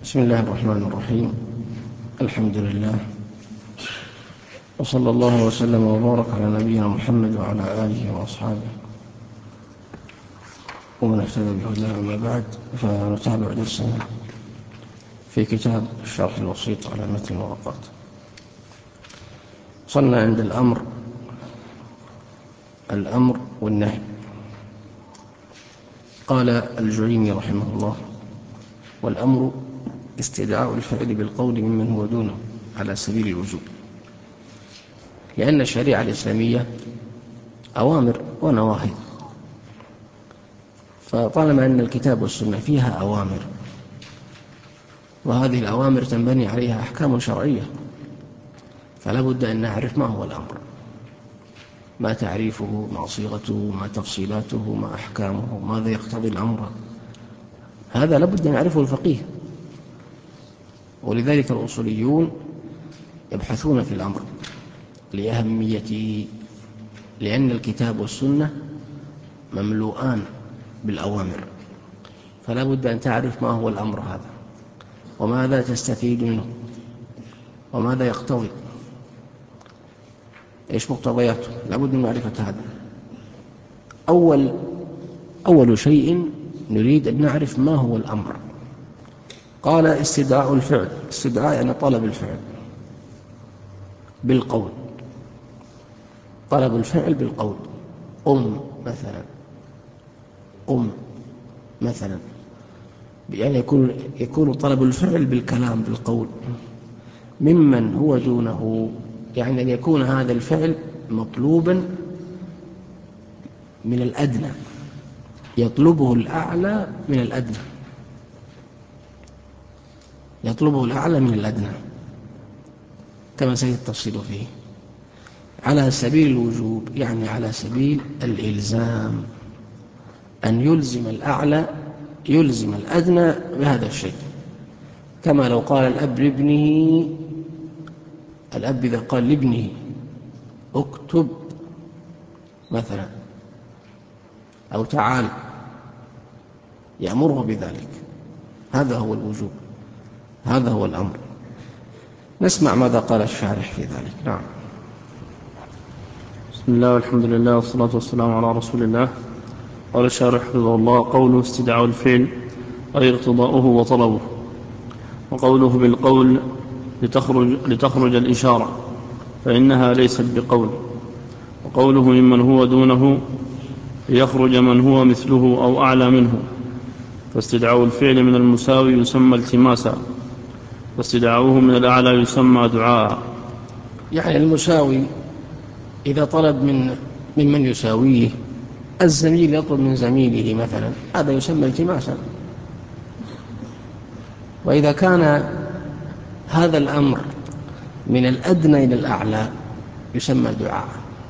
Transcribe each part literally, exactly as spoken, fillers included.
بسم الله الرحمن الرحيم. الحمد لله، وصلى الله وسلم وبارك على نبينا محمد وعلى آله وأصحابه ومن اهتدى بهداه. أما بعد، فنتابع درسنا في كتاب الشرح الوسيط على متن الورقات. وصلنا عند الأمر الأمر والنهي. قال الجعيني رحمه الله: والأمر استدعاء الفعل بالقول ممن هو دونه على سبيل الوجوب، لأن الشريعة الإسلامية أوامر ونواهي، فطالما أن الكتاب والسنة فيها أوامر، وهذه الأوامر تنبني عليها أحكام شرعية، فلا بد أن نعرف ما هو الأمر، ما تعريفه، ما صيغته، ما تفصيلاته، ما أحكامه، ماذا يقتضي الأمر. هذا لا بد أن يعرفه الفقيه، ولذلك الأصوليون يبحثون في الأمر لأهميته، لأن الكتاب والسنة مملوءان بالأوامر، فلا بد أن تعرف ما هو الأمر هذا، وماذا تستفيد منه، وماذا يقتضي، إيش مقتضياته، لا بد من معرفة هذا. أول أول شيء نريد أن نعرف ما هو الأمر. قال: استدعاء الفعل. استدعاء يعني طلب الفعل بالقول، طلب الفعل بالقول. قم مثلا، قم مثلا، يعني يكون يكون طلب الفعل بالكلام بالقول. ممن هو دونه، يعني أن يكون هذا الفعل مطلوبا من الأدنى، يطلبه الأعلى من الأدنى، يطلبه الأعلى من الأدنى، كما سيأتي التفصيل فيه. على سبيل الوجوب يعني على سبيل الإلزام، أن يلزم الأعلى يلزم الأدنى بهذا الشيء. كما لو قال الأب لابنه، الأب إذا قال لابنه اكتب مثلا أو تعال، يأمره بذلك، هذا هو الوجوب، هذا هو الأمر. نسمع ماذا قال الشارح في ذلك. نعم. بسم الله والحمد لله والصلاة والسلام على رسول الله. قال الشارح حفظه الله: قوله استدعاء الفعل أي اقتضاؤه وطلبه، وقوله بالقول لتخرج, لتخرج الإشارة فإنها ليست بقول، وقوله ممن هو دونه ليخرج من هو مثله أو أعلى منه. فاستدعاء الفعل من المساوي يسمى التماسا، واستدعاؤه من الأعلى يسمى دعاء. يعني المساوي إذا طلب من ممن يساويه، الزميل يطلب من زميله مثلا، هذا يسمى التماسا. وإذا كان هذا الأمر من الأدنى إلى الأعلى يسمى دعاء،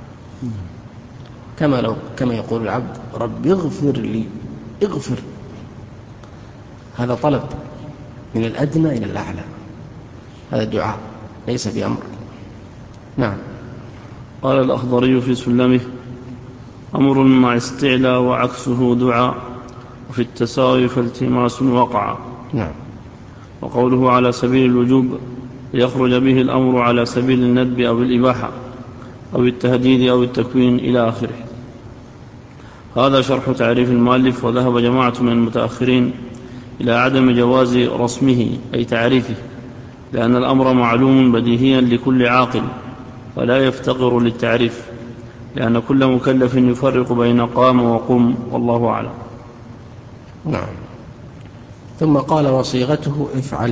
كما لو كما يقول العبد: رب اغفر لي، اغفر، هذا طلب من الأدنى إلى الأعلى، هذا دعاء ليس بأمر. نعم. قال الأخضري في سلمه: أمر مع استعلاء وعكسه دعاء، وفي التساوي فالتماس وقع. نعم. وقوله على سبيل الوجوب ليخرج به الأمر على سبيل الندب أو الإباحة أو التهديد أو التكوين إلى آخره. هذا شرح تعريف المؤلف. وذهب جماعة من المتأخرين إلى عدم جواز رسمه أي تعريفه، لأن الأمر معلوم بديهيا لكل عاقل ولا يفتقر للتعريف، لأن كل مكلف يفرق بين قام وقم، والله أعلم. نعم. ثم قال: وصيغته افعل.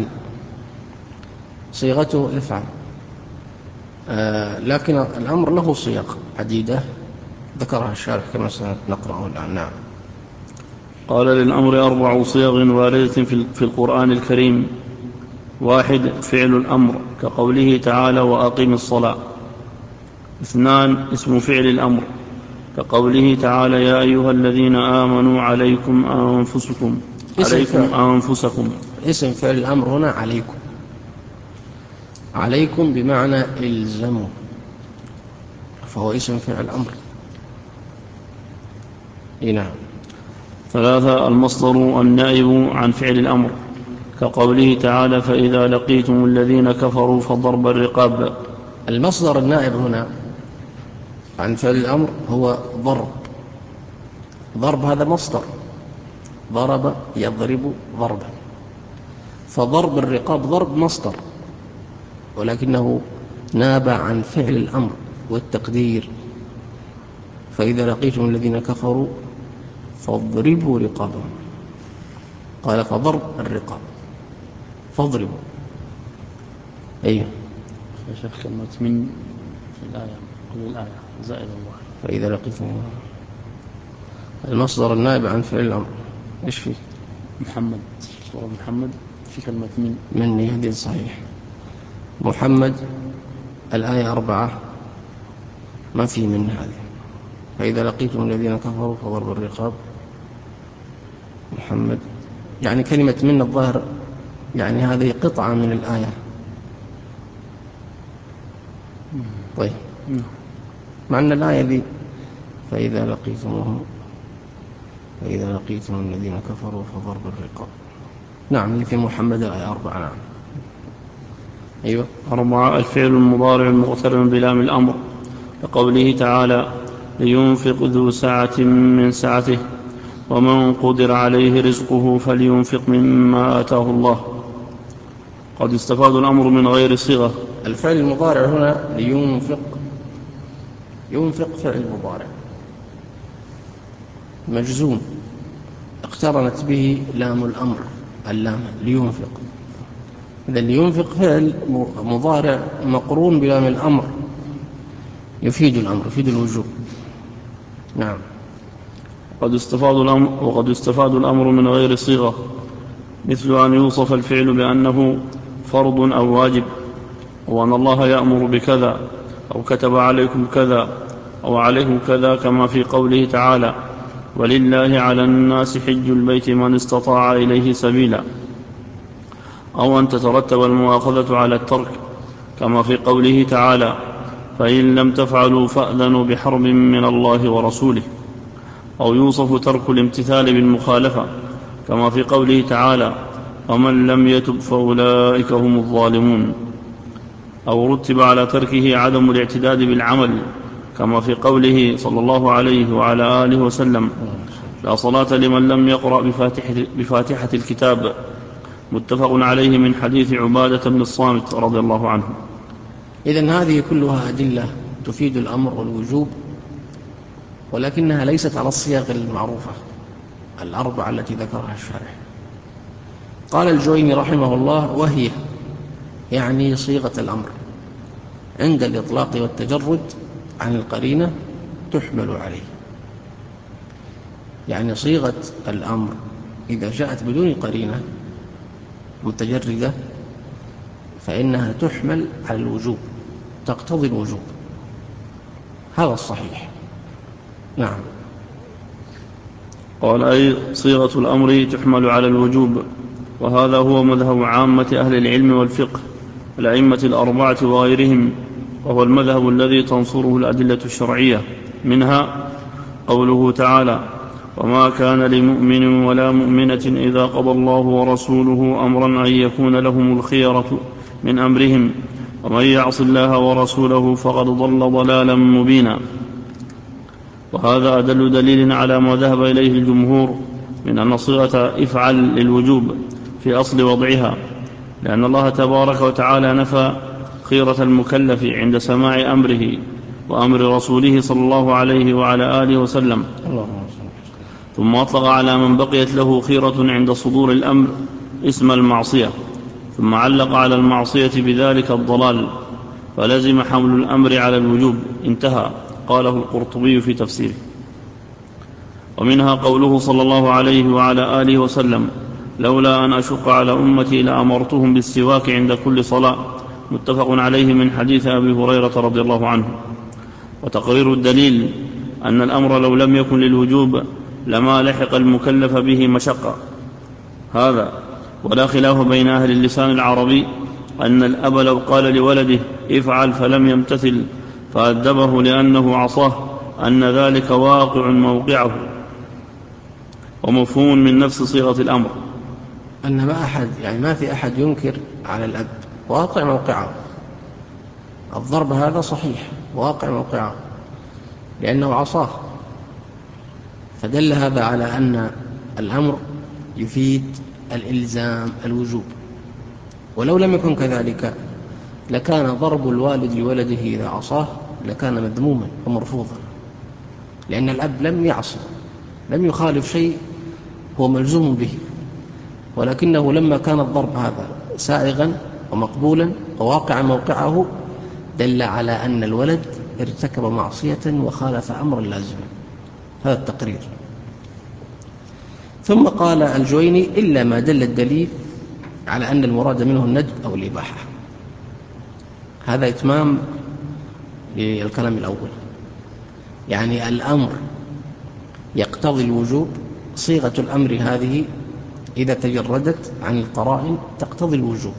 صيغته افعل، آه لكن الأمر له صيغ عديدة ذكرها الشارح كما سنقرأه الآن. نعم. قال: للأمر أربع صيغ واردة في القرآن الكريم. واحد: فعل الأمر كقوله تعالى: وأقم الصلاة. اثنان: اسم فعل الأمر كقوله تعالى: يا أيها الذين آمنوا عليكم أنفسكم عليكم أنفسكم. اسم فعل الأمر هنا عليكم، عليكم بمعنى إلزموا، فهو اسم فعل الأمر. نعم. ثلاثة: المصدر النائب عن فعل الأمر كقوله تعالى فإذا لقيتم الذين كفروا فضرب الرقاب. المصدر النائب هنا عن فعل الأمر هو ضرب. ضرب هذا مصدر، ضرب يضرب ضربا، فضرب الرقاب ضرب مصدر، ولكنه ناب عن فعل الأمر والتقدير. فإذا لقيتم الذين كفروا فاضربوا رقابهم، قال فضرب الرقاب فاضربوا. أيوه يا شيخ كلمة من في الآية كل الآية زائد الله. فإذا لقيتم المصدر النائب عن فعل الأمر إيش فيه؟ محمد، سورة محمد في كلمة من. من يهدي صحيح. محمد الآية أربعة ما في من هذه. فإذا لقيتم الذين كفروا فضرب الرقاب. محمد يعني كلمة من الظاهر يعني هذه قطعة من الآية. طيب مع أن الآية ذي فإذا لقيتموهم فإذا لقيتم الذين كفروا فضرب الرقاب. نعم اللي في محمد الآية أربعة. نعم أيوة. أربعة الفعل المضارع المقترن بلام الأمر لقوله تعالى لينفق ذو سعة من سعته ومن قدر عليه رزقه فلينفق مما آتاه الله. قد استفاد الأمر من غير صيغة. الفعل المضارع هنا لينفق، ينفق فعل مضارع مجزوم اقترنت به لام الأمر اللام لينفق. إذا لينفق فعل مضارع مقرون بلام الأمر يفيد الأمر يفيد الوجوب. نعم. قد استفاد الأمر وقد استفاد الأمر من غير صيغة، مثل أن يوصف الفعل بأنه فرض أو واجب، وأن الله يأمر بكذا أو كتب عليكم كذا أو عليكم كذا، كما في قوله تعالى ولله على الناس حج البيت من استطاع إليه سبيلا، أو أن تترتب المؤاخذة على الترك، كما في قوله تعالى فإن لم تفعلوا فأذنوا بحرب من الله ورسوله، أو يوصف ترك الامتثال بالمخالفة، كما في قوله تعالى ومن لم يتب فأولئك هم الظالمون، أو رتب على تركه عدم الاعتداد بالعمل، كما في قوله صلى الله عليه وعلى آله وسلم لا صلاة لمن لم يقرأ بفاتحة, بفاتحة الكتاب، متفق عليه من حديث عبادة بن الصامت رضي الله عنه. إذن هذه كلها أدلة تفيد الأمر والوجوب، ولكنها ليست على الصيغ المعروفة الأربعة التي ذكرها الشارح. قال الجويني رحمه الله وهي يعني صيغة الأمر عند الإطلاق والتجرد عن القرينة تحمل عليه. يعني صيغة الأمر إذا جاءت بدون قرينة متجردة فإنها تحمل على الوجوب، تقتضي الوجوب، هذا الصحيح. نعم. قال أي صيغة الأمر تحمل على الوجوب، وهذا هو مذهب عامة أهل العلم والفقه الأئمة الأربعة وغيرهم، وهو المذهب الذي تنصره الأدلة الشرعية، منها قوله تعالى وما كان لمؤمن ولا مؤمنة إذا قضى الله ورسوله أمرا أن يكون لهم الخيرة من أمرهم ومن يعص الله ورسوله فقد ضل ضلالا مبينا. وهذا أدل دليل على ما ذهب إليه الجمهور من أن صيغة افعل للوجوب في أصل وضعها، لأن الله تبارك وتعالى نفى خيرة المكلف عند سماع أمره وأمر رسوله صلى الله عليه وعلى آله وسلم، ثم أطلق على من بقيت له خيرة عند صدور الأمر اسم المعصية، ثم علق على المعصية بذلك الضلال، فلزم حمل الأمر على الوجوب. انتهى. قاله القرطبي في تفسيره. ومنها قوله صلى الله عليه وعلى آله وسلم لولا أن أشق على أمتي لأمرتهم بالسواك عند كل صلاة، متفق عليه من حديث أبي هريرة رضي الله عنه. وتقرير الدليل أن الأمر لو لم يكن للوجوب لما لحق المكلف به مشقة هذا، ولا خلاف بين أهل اللسان العربي أن الأب لو قال لولده افعل فلم يمتثل فأدبه لأنه عصاه أن ذلك واقع موقعه ومفهوم من نفس صيغة الأمر. أن ما أحد يعني ما في أحد ينكر على الأب واقع موقعه. الضرب هذا صحيح واقع موقعه لأنه عصاه، فدل هذا على أن الأمر يفيد الإلزام الوجوب. ولو لم يكن كذلك لكان ضرب الوالد لولده إذا عصاه لكان مذموما ومرفوضا، لأن الأب لم يعصي، لم يخالف شيء هو ملزوم به، ولكنه لما كان الضرب هذا سائغا ومقبولا وواقعا موقعه دل على أن الولد ارتكب معصية وخالف أمرا لازما. هذا التقرير. ثم قال الجويني إلا ما دل الدليل على أن المراد منه الندب أو الإباحة. هذا إتمام للكلام الأول، يعني الأمر يقتضي الوجوب. صيغة الأمر هذه إذا تجردت عن القرائن تقتضي الوجوب،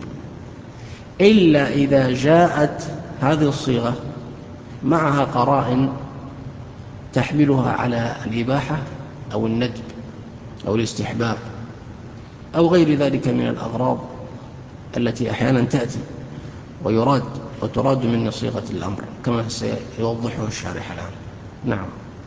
إلا إذا جاءت هذه الصيغة معها قرائن تحملها على الإباحة أو الندب أو الاستحباب أو غير ذلك من الأغراض التي أحيانا تأتي ويراد وتراد من صيغة الأمر كما سيوضحه الشارح الآن. نعم.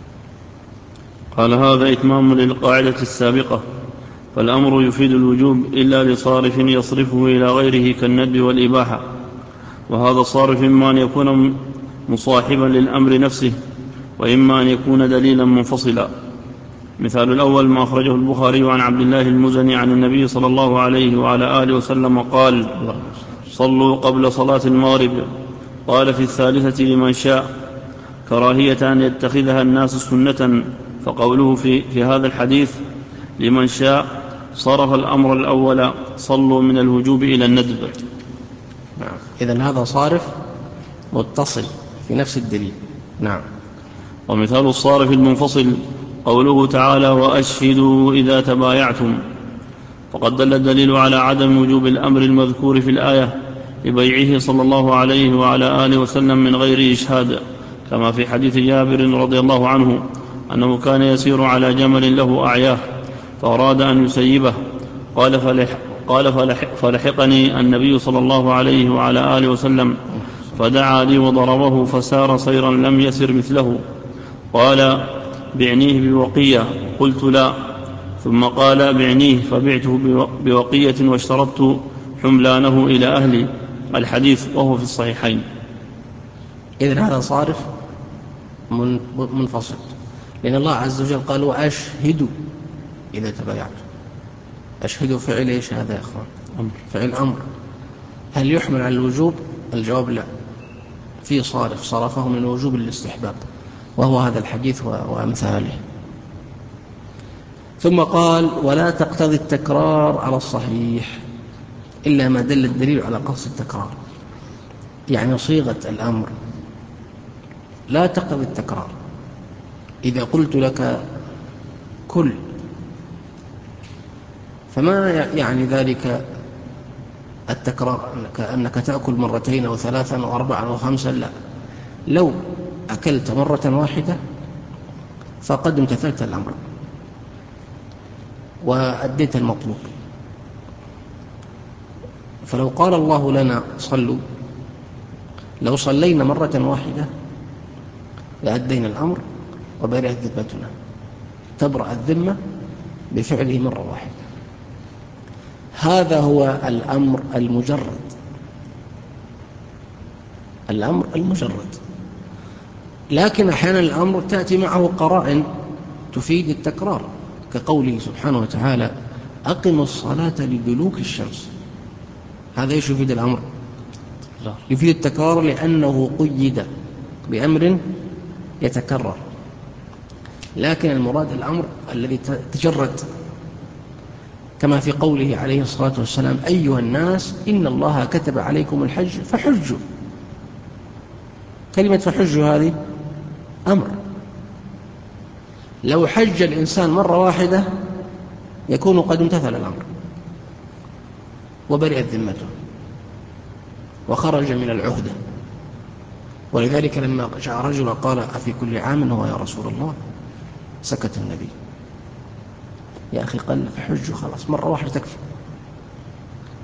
قال هذا إتمام للقاعدة السابقة، فالأمر يفيد الوجوب إلا لصارف يصرفه إلى غيره كالندب والإباحة، وهذا صارف إما أن يكون مصاحبا للأمر نفسه وإما أن يكون دليلا منفصلا. مثال الأول ما أخرجه البخاري عن عبد الله المزني عن النبي صلى الله عليه وعلى آله وسلم قال: صلوا قبل صلاة المغرب. قال في الثالثة لمن شاء، كراهية أن يتخذها الناس سنة. فقوله في, في هذا الحديث لمن شاء صرف الأمر الأول صلوا من الوجوب إلى الندب. نعم. إذن هذا صارف متصل في نفس الدليل. نعم. ومثال الصارف المنفصل قوله تعالى: وأشهدوا إذا تبايعتم. فقد دل الدليل على عدم وجوب الأمر المذكور في الآية لبيعه صلى الله عليه وعلى آله وسلم من غير إشهاد، كما في حديث جابر رضي الله عنه أنه كان يسير على جمل له أعياه فأراد أن يسيبه، قال, فلح قال فلح فلحقني النبي صلى الله عليه وعلى آله وسلم فدعا لي وضربه فسار سيرا لم يسر مثله. قال: بعنيه بوقية. قلت: لا. ثم قال: بعنيه. فبعته بوقية واشترطت حملانه إلى أهلي. الحديث وهو في الصحيحين. إذن هذا صارف منفصل، لأن الله عز وجل قال: وأشهدوا إذا تبايعتم. أشهدوا فعل إيش هذا يا أخوان؟ أمر. فعل أمر. هل يحمل على الوجوب؟ الجواب لا. في صارف صرفه من الوجوب للاستحباب، وهو هذا الحديث وأمثاله. ثم قال: ولا تقتضي التكرار على الصحيح إلا ما دل الدليل على قصد التكرار. يعني صيغة الأمر لا تقتضي التكرار. إذا قلت لك كل، فما يعني ذلك التكرار أنك, أنك تأكل مرتين أو ثلاثا أو أربعا أو خمسا، لا. لو أكلت مرة واحدة فقد امتثلت الأمر وأديت المطلوب. فلو قال الله لنا صلوا، لو صلينا مرة واحدة لأدينا الأمر وبرئت ذمتنا. تبرأ الذمة بفعله مرة واحدة. هذا هو الأمر المجرد، الأمر المجرد. لكن أحيانا الأمر تأتي معه قرائن تفيد التكرار، كقوله سبحانه وتعالى: أقم الصلاة لدلوك الشمس. هذا ايش يفيد الأمر؟ يفيد التكرار لأنه قيد بأمر يتكرر. لكن المراد الأمر الذي تجرد، كما في قوله عليه الصلاة والسلام: أيها الناس إن الله كتب عليكم الحج فحجوا. كلمة فحجوا هذه أمر. لو حج الإنسان مرة واحدة يكون قد امتثل الأمر وبرئت ذمته وخرج من العهدة. ولذلك لما جاء رجل قال: أفي كل عام هو يا رسول الله؟ سكت النبي. يا أخي قال: فحجوا، خلاص مرة واحدة تكفي.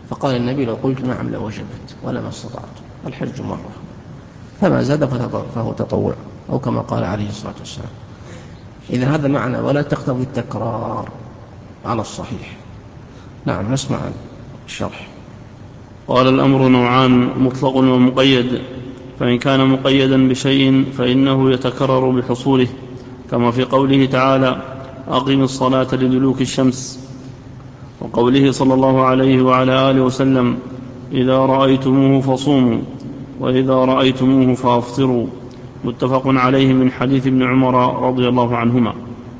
فقال النبي لو قلت نعم لوجبت ولما استطعت، الحج مرة، فما زاد فهو تطوع، أو كما قال عليه الصلاة والسلام. إذا هذا معنى ولا تقتضي التكرار على الصحيح. نعم، نسمع الشرح. قال الأمر نوعان، مطلق ومقيد، فإن كان مقيدا بشيء فإنه يتكرر بحصوله، كما في قوله تعالى أقم الصلاة لدلوك الشمس، وقوله صلى الله عليه وعلى آله وسلم إذا رأيتموه فصوموا وإذا رأيتموه فأفطروا، متفق عليه من حديث ابن عمر رضي الله عنهما.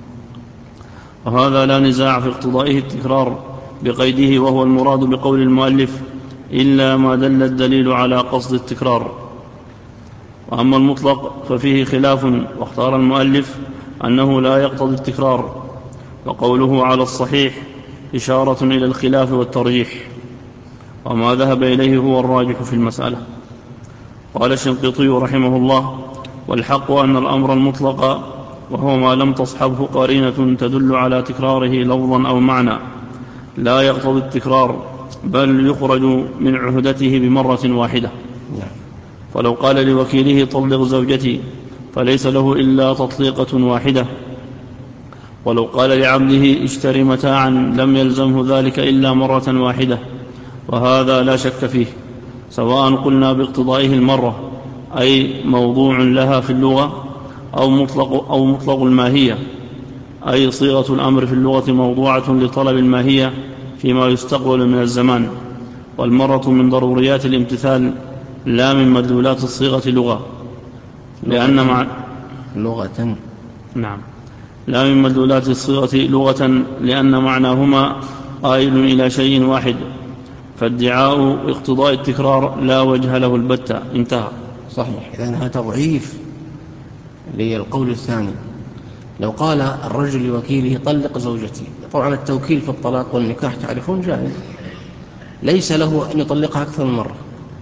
وهذا لا نزاع في اقتضائه التكرار بقيده، وهو المراد بقول المؤلف إلا ما دل الدليل على قصد التكرار. وأما المطلق ففيه خلاف، واختار المؤلف أنه لا يقتضي التكرار، وقوله على الصحيح إشارة إلى الخلاف والترجيح، وما ذهب إليه هو الراجح في المسألة. قال الشنقيطي رحمه الله والحق أن الأمر المطلق وهو ما لم تصحبه قرينة تدل على تكراره لفظا أو معنى لا يقتضي التكرار، بل يخرج من عهدته بمرة واحدة. فلو قال لوكيله طلق زوجتي فليس له إلا تطليقة واحدة، ولو قال لعبده اشتري متاعا لم يلزمه ذلك إلا مرة واحدة، وهذا لا شك فيه، سواء قلنا باقتضائه المرة أي موضوع لها في اللغة، أو مطلق, أو مطلق الماهية أي صيغة الأمر في اللغة موضوعة لطلب الماهية فيما يستقبل من الزمان، والمرة من ضروريات الامتثال لا من مدلولات الصيغة لغة، لأن مع لغة نعم لا من مدلولات الصيغة لغة لأن معناهما قائل إلى شيء واحد، فادعاء اقتضاء التكرار لا وجه له البتة. انتهى. صحيح. إذن هذا تضعيف للقول الثاني. لو قال الرجل لوكيله طلق زوجتي، طبعا التوكيل في الطلاق والنكاح تعرفون جائز، ليس له أن يطلقها أكثر من مرة،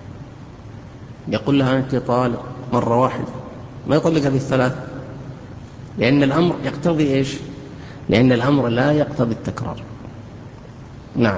يقول لها أنت طالق مرة واحدة، ما يطلقها بالثلاث، لأن الأمر يقتضي إيش؟ لأن الأمر لا يقتضي التكرار. نعم.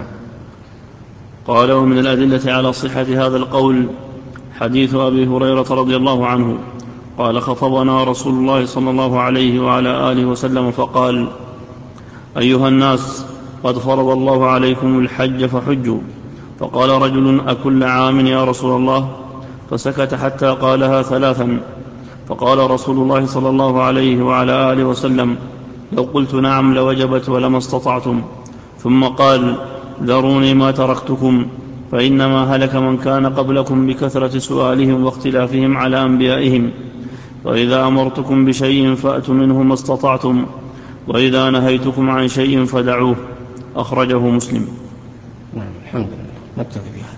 قال ومن الأدلة على صحة هذا القول حديث أبي هريرة رضي الله عنه قال خطبنا رسول الله صلى الله عليه وعلى آله وسلم فقال أيها الناس قد فرض الله عليكم الحج فحجوا، فقال رجل أكل عام يا رسول الله؟ فسكت حتى قالها ثلاثا، فقال رسول الله صلى الله عليه وعلى آله وسلم لو قلت نعم لوجبت ولما استطعتم، ثم قال ذروني ما تركتكم، فإنما هلك من كان قبلكم بكثرة سؤالهم واختلافهم على أنبيائهم، وإذا أمرتكم بشيء فأتوا منه ما استطعتم، وإذا نهيتكم عن شيء فدعوه. أخرجه مسلم. نعم، الحمد لله، نكتفي بها.